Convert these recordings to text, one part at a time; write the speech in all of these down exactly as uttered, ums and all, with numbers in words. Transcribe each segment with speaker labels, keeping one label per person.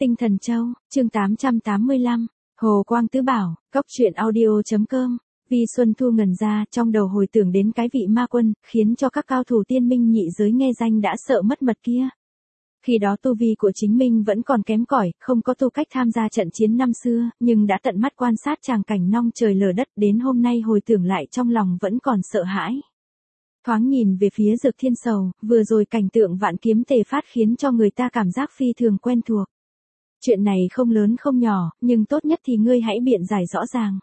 Speaker 1: Tinh Thần Châu, chương tám trăm tám mươi lăm, Hồ Quang Tứ Bảo, cốc truyện audio.com. Vi Xuân Thu ngẩn ra, trong đầu hồi tưởng đến cái vị ma quân, khiến cho các cao thủ tiên minh nhị giới nghe danh đã sợ mất mật kia. Khi đó tu vi của chính mình vẫn còn kém cỏi, không có tư cách tham gia trận chiến năm xưa, nhưng đã tận mắt quan sát tràng cảnh nong trời lở đất, đến hôm nay hồi tưởng lại trong lòng vẫn còn sợ hãi. Thoáng nhìn về phía Dược Thiên Sầu, vừa rồi cảnh tượng vạn kiếm tề phát khiến cho người ta cảm giác phi thường quen thuộc. Chuyện này không lớn không nhỏ, nhưng tốt nhất thì ngươi hãy biện giải rõ ràng.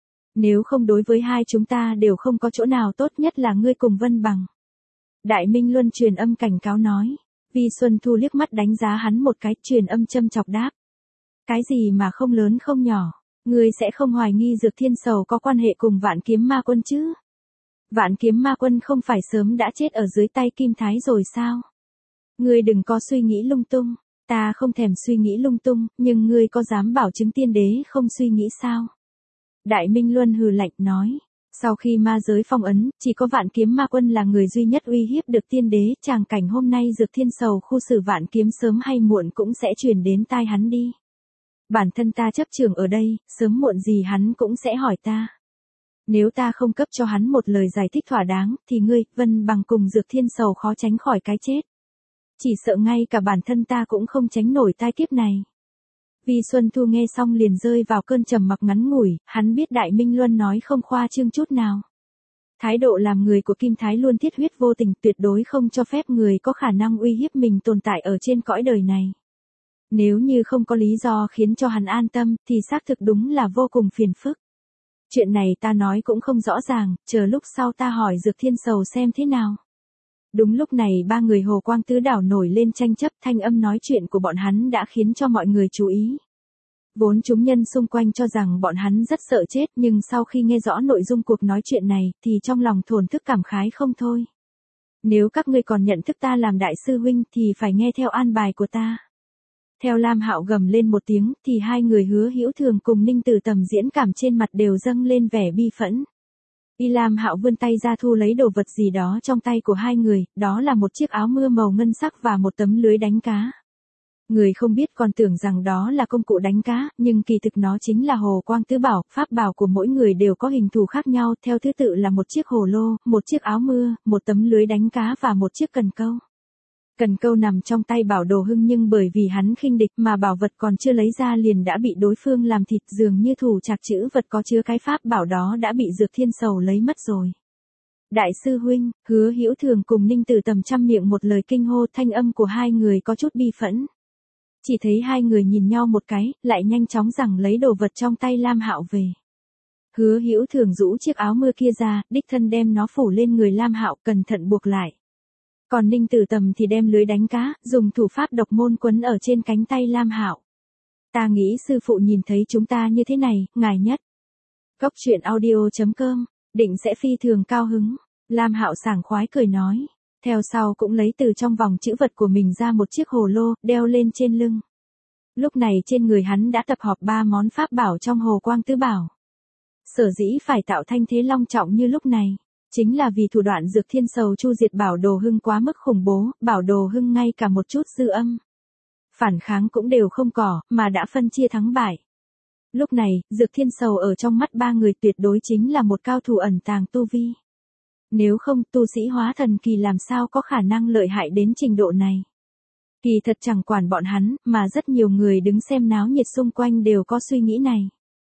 Speaker 1: Nếu không đối với hai chúng ta đều không có chỗ nào tốt, nhất là ngươi cùng Vân Bằng. Đại Minh Luân truyền âm cảnh cáo nói. Vi Xuân Thu liếc mắt đánh giá hắn một cái, truyền âm châm chọc đáp. Cái gì mà không lớn không nhỏ, ngươi sẽ không hoài nghi Dược Thiên Sầu có quan hệ cùng Vạn Kiếm Ma Quân chứ? Vạn Kiếm Ma Quân không phải sớm đã chết ở dưới tay Kim Thái rồi sao? Ngươi đừng có suy nghĩ lung tung. Ta không thèm suy nghĩ lung tung, nhưng ngươi có dám bảo chứng tiên đế không suy nghĩ sao? Đại Minh Luân hừ lạnh nói. Sau khi ma giới phong ấn, chỉ có Vạn Kiếm Ma Quân là người duy nhất uy hiếp được tiên đế. Tràng cảnh hôm nay Dược Thiên Sầu khu xử Vạn Kiếm sớm hay muộn cũng sẽ truyền đến tai hắn đi. Bản thân ta chấp trường ở đây, sớm muộn gì hắn cũng sẽ hỏi ta. Nếu ta không cấp cho hắn một lời giải thích thỏa đáng, thì ngươi, Vân Bằng cùng Dược Thiên Sầu khó tránh khỏi cái chết. Chỉ sợ ngay cả bản thân ta cũng không tránh nổi tai kiếp này. Vi Xuân Thu nghe xong liền rơi vào cơn trầm mặc ngắn ngủi, hắn biết Đại Minh Luân nói không khoa trương chút nào. Thái độ làm người của Kim Thái luôn thiết huyết vô tình, tuyệt đối không cho phép người có khả năng uy hiếp mình tồn tại ở trên cõi đời này. Nếu như không có lý do khiến cho hắn an tâm, thì xác thực đúng là vô cùng phiền phức. Chuyện này ta nói cũng không rõ ràng, chờ lúc sau ta hỏi Dược Thiên Sầu xem thế nào. Đúng lúc này ba người Hồ Quang Tứ Đảo nổi lên tranh chấp, thanh âm nói chuyện của bọn hắn đã khiến cho mọi người chú ý. Vốn chúng nhân xung quanh cho rằng bọn hắn rất sợ chết, nhưng sau khi nghe rõ nội dung cuộc nói chuyện này, thì trong lòng thổn thức cảm khái không thôi. Nếu các ngươi còn nhận thức ta làm đại sư huynh thì phải nghe theo an bài của ta. Theo Lam Hạo gầm lên một tiếng, thì hai người Hứa Hữu Thường cùng Ninh Tử Tầm diễn cảm trên mặt đều dâng lên vẻ bi phẫn. Y Lam Hạo vươn tay ra thu lấy đồ vật gì đó trong tay của hai người, đó là một chiếc áo mưa màu ngân sắc và một tấm lưới đánh cá. Người không biết còn tưởng rằng đó là công cụ đánh cá, nhưng kỳ thực nó chính là Hồ Quang Tứ Bảo. Pháp bảo của mỗi người đều có hình thù khác nhau, theo thứ tự là một chiếc hồ lô, một chiếc áo mưa, một tấm lưới đánh cá và một chiếc cần câu. Cần câu nằm trong tay Bảo Đồ Hưng, nhưng bởi vì hắn khinh địch mà bảo vật còn chưa lấy ra liền đã bị đối phương làm thịt, dường như thủ trạc chữ vật có chứa cái pháp bảo đó đã bị Dược Thiên Sầu lấy mất rồi. Đại sư huynh, Hứa Hữu Thường cùng Ninh Tử Tầm trăm miệng một lời kinh hô, thanh âm của hai người có chút bi phẫn. Chỉ thấy hai người nhìn nhau một cái, lại nhanh chóng rằng lấy đồ vật trong tay Lam Hạo về. Hứa Hữu Thường rũ chiếc áo mưa kia ra, đích thân đem nó phủ lên người Lam Hạo, cẩn thận buộc lại. Còn Ninh Tử Tầm thì đem lưới đánh cá, dùng thủ pháp độc môn quấn ở trên cánh tay Lam Hạo. Ta nghĩ sư phụ nhìn thấy chúng ta như thế này, ngài nhất. Cốc truyện audio.com, định sẽ phi thường cao hứng. Lam Hạo sảng khoái cười nói. Theo sau cũng lấy từ trong vòng trữ vật của mình ra một chiếc hồ lô, đeo lên trên lưng. Lúc này trên người hắn đã tập hợp ba món pháp bảo trong Hồ Quang Tứ Bảo. Sở dĩ phải tạo thanh thế long trọng như lúc này, chính là vì thủ đoạn Dược Thiên Sầu chu diệt Bảo Đồ Hưng quá mức khủng bố, Bảo Đồ Hưng ngay cả một chút dư âm phản kháng cũng đều không có, mà đã phân chia thắng bại. Lúc này, Dược Thiên Sầu ở trong mắt ba người tuyệt đối chính là một cao thủ ẩn tàng tu vi. Nếu không, tu sĩ hóa thần kỳ làm sao có khả năng lợi hại đến trình độ này. Kỳ thật chẳng quản bọn hắn, mà rất nhiều người đứng xem náo nhiệt xung quanh đều có suy nghĩ này.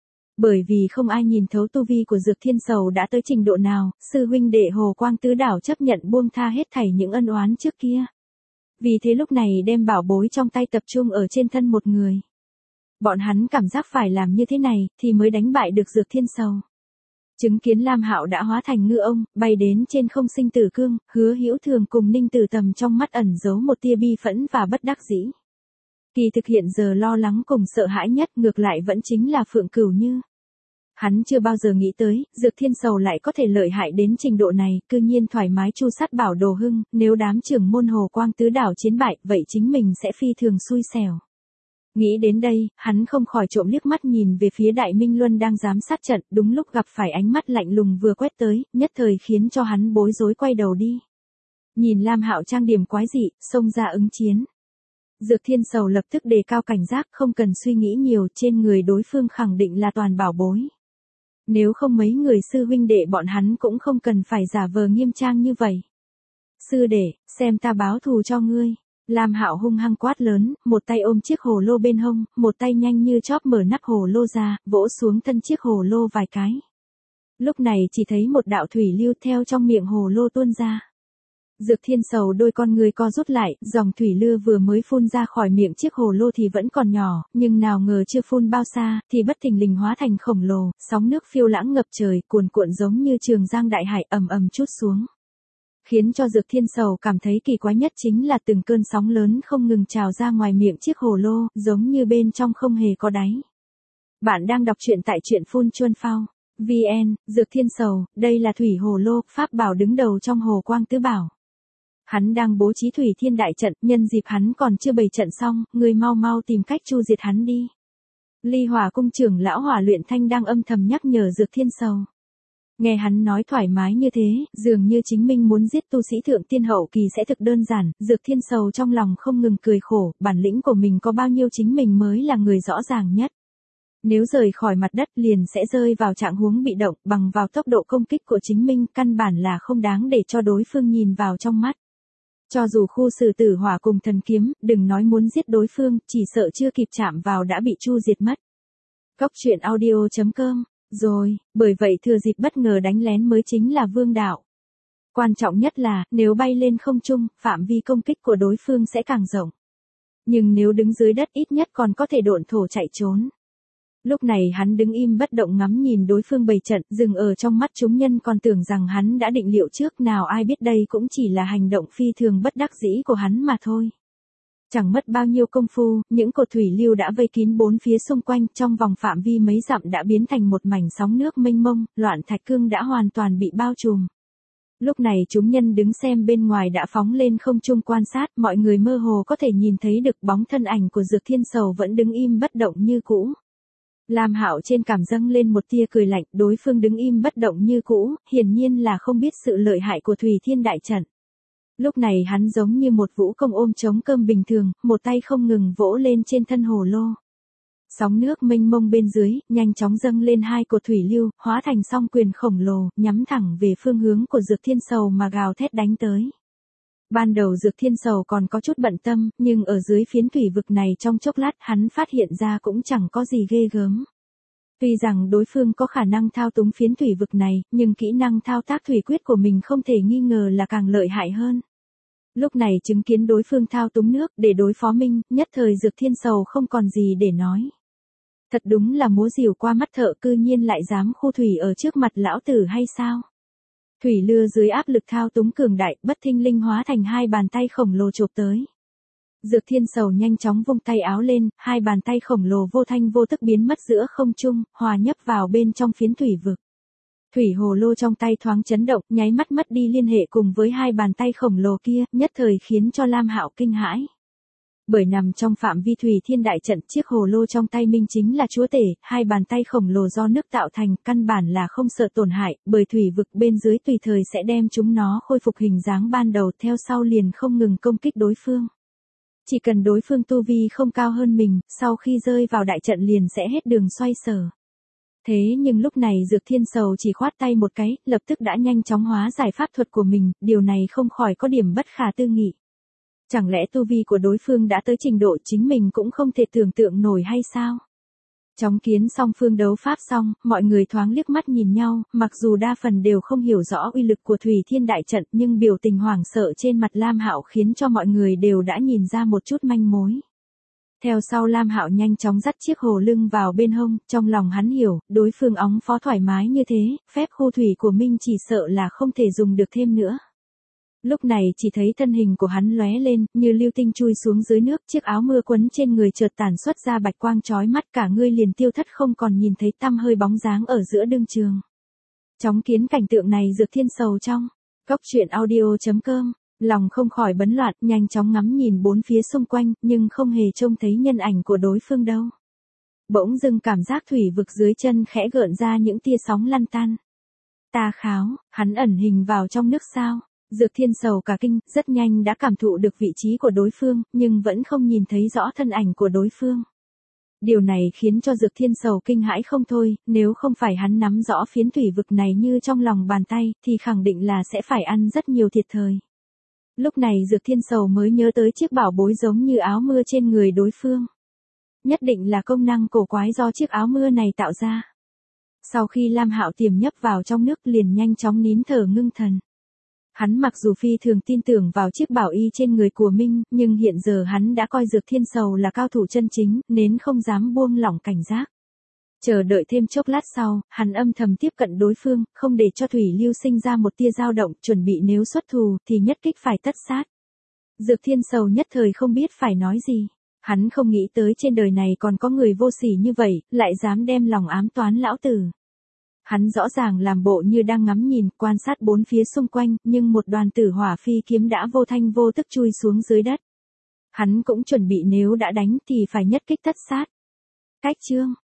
Speaker 1: Bởi vì không ai nhìn thấu tu vi của Dược Thiên Sầu đã tới trình độ nào, sư huynh đệ Hồ Quang Tứ Đảo chấp nhận buông tha hết thảy những ân oán trước kia. Vì thế lúc này đem bảo bối trong tay tập trung ở trên thân một người. Bọn hắn cảm giác phải làm như thế này, thì mới đánh bại được Dược Thiên Sầu. Chứng kiến Lam Hạo đã hóa thành ngư ông, bay đến trên không sinh tử cương, Hứa Hữu Thường cùng Ninh Tử Tầm trong mắt ẩn giấu một tia bi phẫn và bất đắc dĩ. Kỳ thực hiện giờ lo lắng cùng sợ hãi nhất ngược lại vẫn chính là Phượng Cửu Như. Hắn chưa bao giờ nghĩ tới, Dược Thiên Sầu lại có thể lợi hại đến trình độ này, cư nhiên thoải mái chu sát Bảo Đồ Hưng, nếu đám trưởng môn Hồ Quang Tứ Đảo chiến bại, vậy chính mình sẽ phi thường xui xẻo. Nghĩ đến đây, hắn không khỏi trộm liếc mắt nhìn về phía Đại Minh Luân đang giám sát trận, đúng lúc gặp phải ánh mắt lạnh lùng vừa quét tới, nhất thời khiến cho hắn bối rối quay đầu đi. Nhìn Lam Hạo trang điểm quái dị, xông ra ứng chiến. Dược Thiên Sầu lập tức đề cao cảnh giác, không cần suy nghĩ nhiều, trên người đối phương khẳng định là toàn bảo bối. Nếu không mấy người sư huynh đệ bọn hắn cũng không cần phải giả vờ nghiêm trang như vậy. Sư đệ, xem ta báo thù cho ngươi. Lam Hạo hung hăng quát lớn, một tay ôm chiếc hồ lô bên hông, một tay nhanh như chóp mở nắp hồ lô ra, vỗ xuống thân chiếc hồ lô vài cái. Lúc này chỉ thấy một đạo thủy lưu theo trong miệng hồ lô tuôn ra. Dược Thiên Sầu đôi con người co rút lại, dòng thủy lưu vừa mới phun ra khỏi miệng chiếc hồ lô thì vẫn còn nhỏ, nhưng nào ngờ chưa phun bao xa, thì bất thình lình hóa thành khổng lồ, sóng nước phiêu lãng ngập trời, cuồn cuộn giống như trường giang đại hải ầm ầm trút xuống. Khiến cho Dược Thiên Sầu cảm thấy kỳ quái nhất chính là từng cơn sóng lớn không ngừng trào ra ngoài miệng chiếc hồ lô, giống như bên trong không hề có đáy. Bạn đang đọc truyện tại truyện phun chuân phao. vê en, Dược Thiên Sầu, đây là thủy hồ lô, pháp bảo đứng đầu trong hồ quang tứ bảo. Hắn đang bố trí thủy thiên đại trận, nhân dịp hắn còn chưa bày trận xong, người mau mau tìm cách chu diệt hắn đi. Ly Hỏa cung trưởng lão Hỏa Luyện Thanh đang âm thầm nhắc nhở Dược Thiên Sầu. Nghe hắn nói thoải mái như thế, dường như chính mình muốn giết tu sĩ thượng tiên hậu kỳ sẽ thực đơn giản, Dược Thiên Sầu trong lòng không ngừng cười khổ, bản lĩnh của mình có bao nhiêu chính mình mới là người rõ ràng nhất. Nếu rời khỏi mặt đất liền sẽ rơi vào trạng huống bị động, bằng vào tốc độ công kích của chính mình, căn bản là không đáng để cho đối phương nhìn vào trong mắt. Cho dù khu sử tử hỏa cùng thần kiếm, đừng nói muốn giết đối phương, chỉ sợ chưa kịp chạm vào đã bị chu diệt mất. Cốc truyện audio chấm com. Rồi, bởi vậy thừa dịp bất ngờ đánh lén mới chính là vương đạo. Quan trọng nhất là, nếu bay lên không trung, phạm vi công kích của đối phương sẽ càng rộng. Nhưng nếu đứng dưới đất ít nhất còn có thể độn thổ chạy trốn. Lúc này hắn đứng im bất động ngắm nhìn đối phương bày trận, dừng ở trong mắt chúng nhân còn tưởng rằng hắn đã định liệu trước, nào ai biết đây cũng chỉ là hành động phi thường bất đắc dĩ của hắn mà thôi. Chẳng mất bao nhiêu công phu, những cột thủy lưu đã vây kín bốn phía xung quanh, trong vòng phạm vi mấy dặm đã biến thành một mảnh sóng nước mênh mông, loạn thạch cương đã hoàn toàn bị bao trùm. Lúc này chúng nhân đứng xem bên ngoài đã phóng lên không trung quan sát, mọi người mơ hồ có thể nhìn thấy được bóng thân ảnh của Dược Thiên Sầu vẫn đứng im bất động như cũ. Lam Hạo trên cảm dâng lên một tia cười lạnh, đối phương đứng im bất động như cũ, hiển nhiên là không biết sự lợi hại của Thủy Thiên Đại Trận. Lúc này hắn giống như một vũ công ôm trống cơm bình thường, một tay không ngừng vỗ lên trên thân hồ lô. Sóng nước mênh mông bên dưới, nhanh chóng dâng lên hai cột thủy lưu, hóa thành song quyền khổng lồ, nhắm thẳng về phương hướng của Dược Thiên Sầu mà gào thét đánh tới. Ban đầu Dược Thiên Sầu còn có chút bận tâm, nhưng ở dưới phiến thủy vực này trong chốc lát hắn phát hiện ra cũng chẳng có gì ghê gớm. Tuy rằng đối phương có khả năng thao túng phiến thủy vực này, nhưng kỹ năng thao tác thủy quyết của mình không thể nghi ngờ là càng lợi hại hơn. Lúc này chứng kiến đối phương thao túng nước để đối phó mình, nhất thời Dược Thiên Sầu không còn gì để nói. Thật đúng là múa rìu qua mắt thợ, cư nhiên lại dám khu thủy ở trước mặt lão tử hay sao? Thủy lừa dưới áp lực thao túng cường đại, bất thinh linh hóa thành hai bàn tay khổng lồ chộp tới. Dược Thiên Sầu nhanh chóng vung tay áo lên, hai bàn tay khổng lồ vô thanh vô tức biến mất giữa không trung, hòa nhấp vào bên trong phiến thủy vực. Thủy hồ lô trong tay thoáng chấn động, nháy mắt mất đi liên hệ cùng với hai bàn tay khổng lồ kia, nhất thời khiến cho Lam Hạo kinh hãi. Bởi nằm trong phạm vi Thủy Thiên Đại Trận, chiếc hồ lô trong tay mình chính là chúa tể, hai bàn tay khổng lồ do nước tạo thành, căn bản là không sợ tổn hại, bởi thủy vực bên dưới tùy thời sẽ đem chúng nó khôi phục hình dáng ban đầu, theo sau liền không ngừng công kích đối phương. Chỉ cần đối phương tu vi không cao hơn mình, sau khi rơi vào đại trận liền sẽ hết đường xoay sở. Thế nhưng lúc này Dược Thiên Sầu chỉ khoát tay một cái, lập tức đã nhanh chóng hóa giải pháp thuật của mình, điều này không khỏi có điểm bất khả tư nghị. Chẳng lẽ tu vi của đối phương đã tới trình độ chính mình cũng không thể tưởng tượng nổi hay sao? Chóng kiến song phương đấu pháp xong, mọi người thoáng liếc mắt nhìn nhau, mặc dù đa phần đều không hiểu rõ uy lực của Thủy Thiên Đại Trận, nhưng biểu tình hoảng sợ trên mặt Lam Hạo khiến cho mọi người đều đã nhìn ra một chút manh mối. Theo sau Lam Hạo nhanh chóng dắt chiếc hồ lưng vào bên hông, trong lòng hắn hiểu, đối phương óng phó thoải mái như thế, phép khu thủy của mình chỉ sợ là không thể dùng được thêm nữa. Lúc này chỉ thấy thân hình của hắn lóe lên, như lưu tinh chui xuống dưới nước, chiếc áo mưa quấn trên người chợt tản xuất ra bạch quang chói mắt, cả người liền tiêu thất không còn nhìn thấy tăm hơi bóng dáng ở giữa đương trường. Chóng kiến cảnh tượng này Dược Thiên Sầu trong cốc truyện audio chấm com, lòng không khỏi bấn loạn, nhanh chóng ngắm nhìn bốn phía xung quanh, nhưng không hề trông thấy nhân ảnh của đối phương đâu. Bỗng dưng cảm giác thủy vực dưới chân khẽ gợn ra những tia sóng lăn tăn. Ta kháo, hắn ẩn hình vào trong nước sao? Dược Thiên Sầu cả kinh, rất nhanh đã cảm thụ được vị trí của đối phương, nhưng vẫn không nhìn thấy rõ thân ảnh của đối phương. Điều này khiến cho Dược Thiên Sầu kinh hãi không thôi, nếu không phải hắn nắm rõ phiến thủy vực này như trong lòng bàn tay, thì khẳng định là sẽ phải ăn rất nhiều thiệt thời. Lúc này Dược Thiên Sầu mới nhớ tới chiếc bảo bối giống như áo mưa trên người đối phương. Nhất định là công năng cổ quái do chiếc áo mưa này tạo ra. Sau khi Lam Hạo tiềm nhấp vào trong nước liền nhanh chóng nín thở ngưng thần. Hắn mặc dù phi thường tin tưởng vào chiếc bảo y trên người của Minh, nhưng hiện giờ hắn đã coi Dược Thiên Sầu là cao thủ chân chính, nên không dám buông lỏng cảnh giác. Chờ đợi thêm chốc lát sau, hắn âm thầm tiếp cận đối phương, không để cho Thủy Lưu sinh ra một tia dao động, chuẩn bị nếu xuất thù thì nhất kích phải tất sát. Dược Thiên Sầu nhất thời không biết phải nói gì. Hắn không nghĩ tới trên đời này còn có người vô sỉ như vậy, lại dám đem lòng ám toán lão tử. Hắn rõ ràng làm bộ như đang ngắm nhìn, quan sát bốn phía xung quanh, nhưng một đoàn tử hỏa phi kiếm đã vô thanh vô tức chui xuống dưới đất. Hắn cũng chuẩn bị nếu đã đánh thì phải nhất kích tất sát. Cách chương